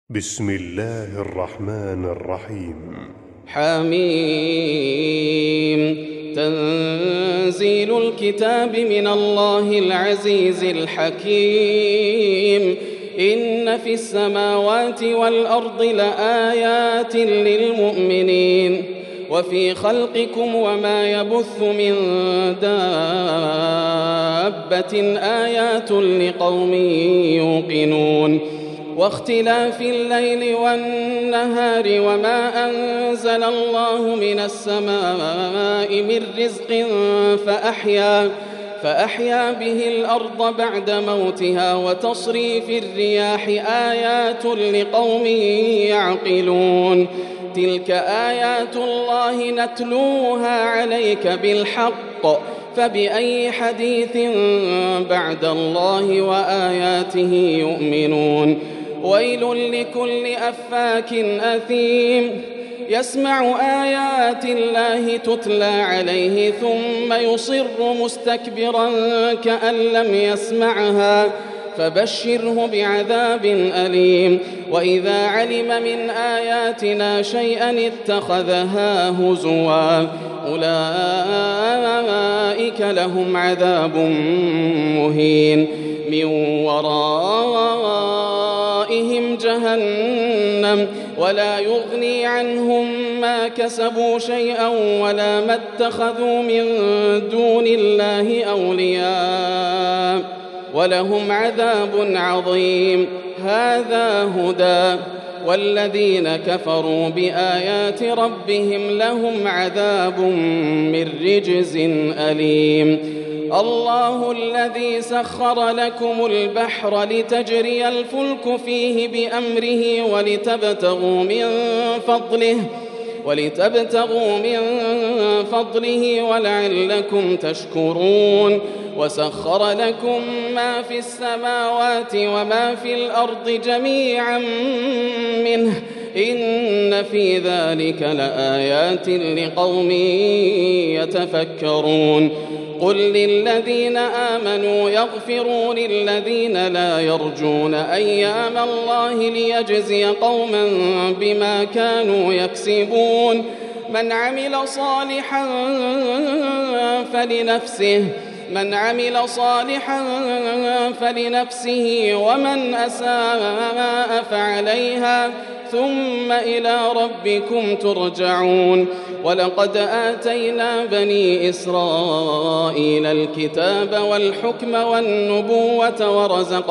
بسم الله الرحمن الرحيم. حميم. تنزيل الكتاب من الله العزيز الحكيم. إن في السماوات والأرض لآيات للمؤمنين وفي خلقكم وما يبث من دابة آيات لقوم يوقنون واختلاف الليل والنهار وما أنزل الله من السماء من رزق فأحيا به الأرض بعد موتها وتصريف الرياح آيات لقوم يعقلون. تلك آيات الله نتلوها عليك بالحق فبأي حديث بعد الله وآياته يؤمنون. ويل لكل أفاك أثيم يسمع آيات الله تتلى عليه ثم يصر مستكبرا كأن لم يسمعها فبشره بعذاب أليم. وإذا علم من آياتنا شيئا اتخذها هزوا أولئك لهم عذاب مهين من ورائهم جهنم ولا يغني عنهم ما كسبوا شيئا ولا ما اتخذوا من دون الله أولياء ولهم عذاب عظيم. هذا هدى والذين كفروا بآيات ربهم لهم عذاب من رجز أليم. الله الذي سخر لكم البحر لتجري الفلك فيه بأمره ولتبتغوا من فضله ولعلكم تشكرون. وسخر لكم ما في السماوات وما في الأرض جميعا منه إن في ذلك لآيات لقوم يتفكرون. قل للذين آمنوا يغفروا للذين لا يرجون أيام الله ليجزي قوما بما كانوا يكسبون. من عمل صالحا فلنفسه ومن أساء فعليها ثم إلى ربكم ترجعون. ولقد آتينا بني إسرائيل الكتاب والحكم والنبوة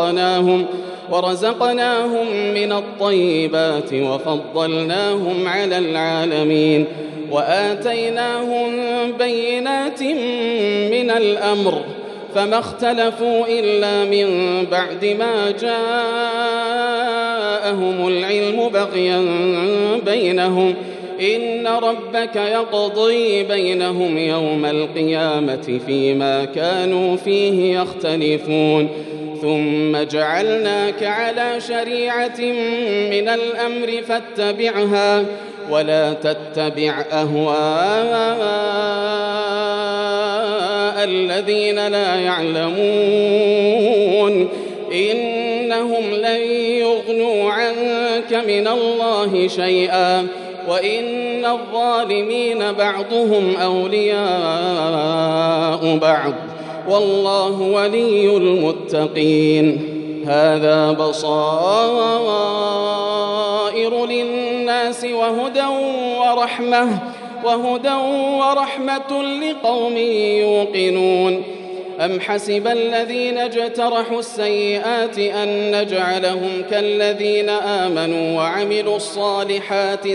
ورزقناهم من الطيبات وفضلناهم على العالمين وآتيناهم بينات من الأمر فما اختلفوا إلا من بعد ما جاءهم العلم بغيا بينهم إن ربك يقضي بينهم يوم القيامة فيما كانوا فيه يختلفون. ثم جعلناك على شريعة من الأمر فاتبعها ولا تتبع أهواء الذين لا يعلمون إنهم لن يغنوا عنك من الله شيئا وإن الظالمين بعضهم أولياء بعض والله ولي المتقين. هذا بصائر للناس وهدى ورحمة لقوم يوقنون. أم حسب الذين اجترحوا السيئات أن نجعلهم كالذين آمنوا وعملوا الصالحات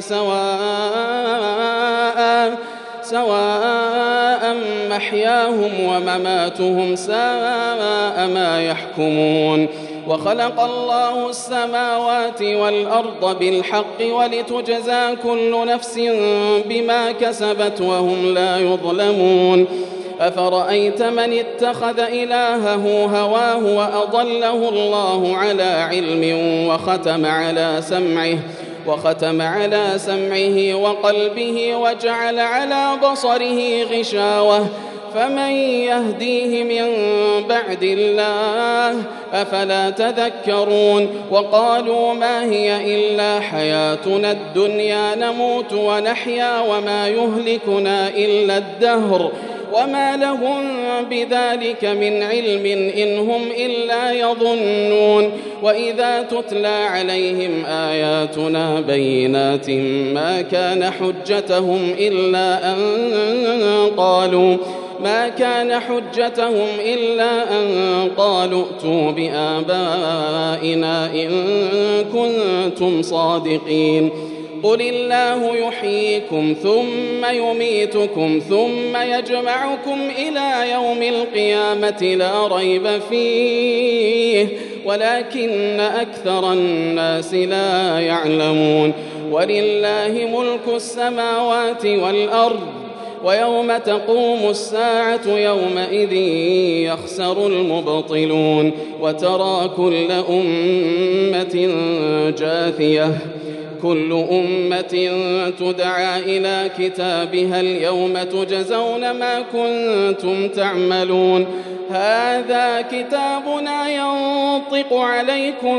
سواء محياهم ومماتهم ساء ما يحكمون. وخلق الله السماوات والأرض بالحق ولتجزى كل نفس بما كسبت وهم لا يظلمون. أفرأيت من اتخذ إلهه هواه وأضله الله على علم وختم على سمعه وقلبه وجعل على بصره غشاوة فمن يهديه من بعد الله أفلا تذكرون وقالوا ما هي إلا حياتنا الدنيا نموت ونحيا وما يهلكنا إلا الدهر وما لهم بذلك من علم إن هم إلا يظنون وإذا تتلى عليهم آياتنا بينات ما كان حجتهم إلا أن قالوا ائتوا بآبائنا إن كنتم صادقين قل الله يحييكم ثم يميتكم ثم يجمعكم إلى يوم القيامة لا ريب فيه ولكن أكثر الناس لا يعلمون ولله ملك السماوات والأرض ويوم تقوم الساعة يومئذ يخسر المبطلون وترى كل أمة جاثية كل أمة تدعى إلى كتابها اليوم تجزون ما كنتم تعملون هذا كتابنا ينطق عليكم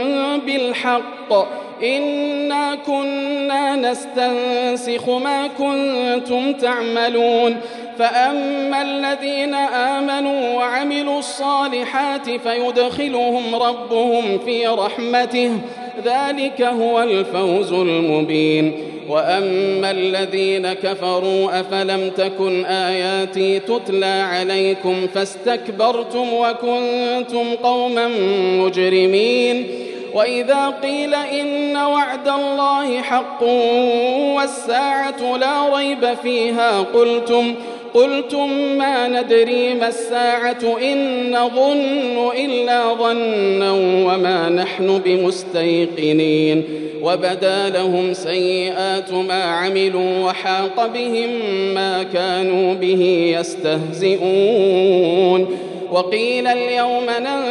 بالحق إنا كنا نستنسخ ما كنتم تعملون فأما الذين آمنوا وعملوا الصالحات فيدخلهم ربهم في رحمته ذلك هو الفوز المبين وأما الذين كفروا أفلم تكن آياتي تتلى عليكم فاستكبرتم وكنتم قوما مجرمين وإذا قيل إن وعد الله حق والساعة لا ريب فيها قلتم ما ندري ما الساعة إن نظن إلا ظنا وما نحن بمستيقنين وبدا لهم سيئات ما عملوا وحاق بهم ما كانوا به يستهزئون وقيل اليوم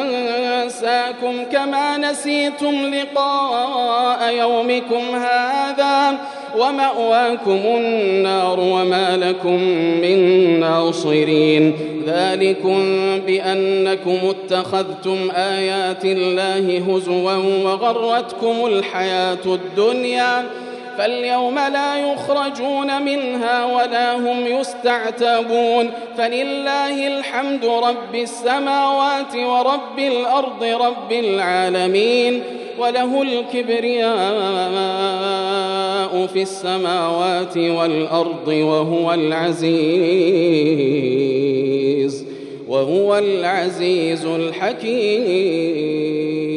ننساكم كما نسيتم لقاء يومكم هذا ومأواكم النار وما لكم من ناصرين ذلكم بأنكم اتخذتم آيات الله هزوا وغرتكم الحياة الدنيا فاليوم لا يخرجون منها ولا هم يستعتبون فلله الحمد رب السماوات ورب الأرض رب العالمين وله الكبرياء في السماوات والأرض وهو العزيز الحكيم.